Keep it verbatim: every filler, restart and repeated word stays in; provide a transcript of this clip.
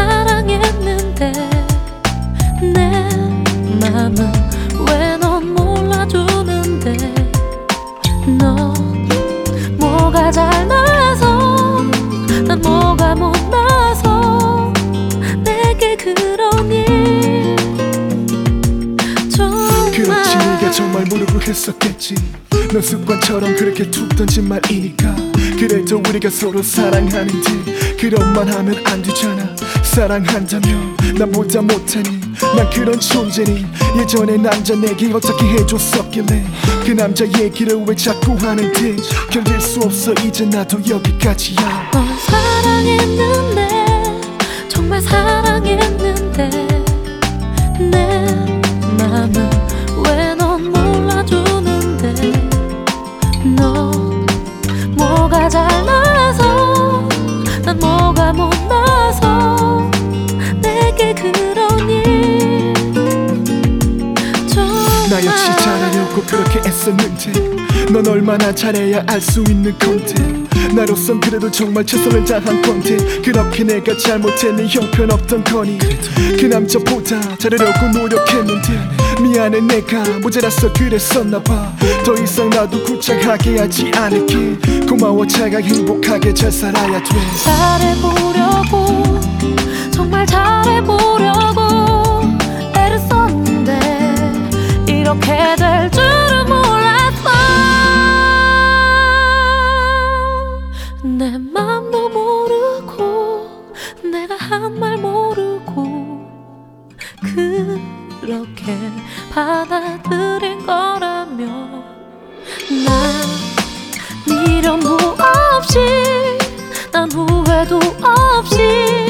사랑했는데 내 맘은 왜 넌 몰라주는데 넌 뭐가 잘나서 난 뭐가 못나서 내게 그러니 정말 그렇지 네가 정말 모르고 했었겠지 넌 습관처럼 그렇게 툭 던진 말이니까 그래도 우리가 서로 사랑하는데 그런 말 하면 안 되잖아 사랑한다며 나보다 못하니 난 그런 존재니 예전에 남자 내게 어떻게 해줬었길래 그 남자 얘기를 왜 자꾸 하는데 견딜 수 없어 이제 나도 여기까지야 널 사랑했는데 정말 사랑했는데 내 맘은 왜 넌 몰라주는데 넌 뭐가 잘나서 난 뭐가 못나서 내게 그러니 나 역시 잘하려고 그렇게 애썼는데 넌 얼마나 잘해야 알 수 있는 건데 나로선 그래도 정말 최선을 다한 건데 그렇게 내가 잘못했는 형편없던 거니 그 남자보다 잘하려고 노력했는데 미안해 내가 모자라서 그랬었나봐 더 이상 나도 구차하게 하지 않을게 고마워 잘가 행복하게 잘 살아야 돼 잘해보려고 정말 잘해보려고 애를 썼는데 이렇게 될 줄은 몰랐어 내 맘도 모르고 내가 한 말 모르고 그렇게 받아들인 거라면 난 미련도 없이 난 후회도 없이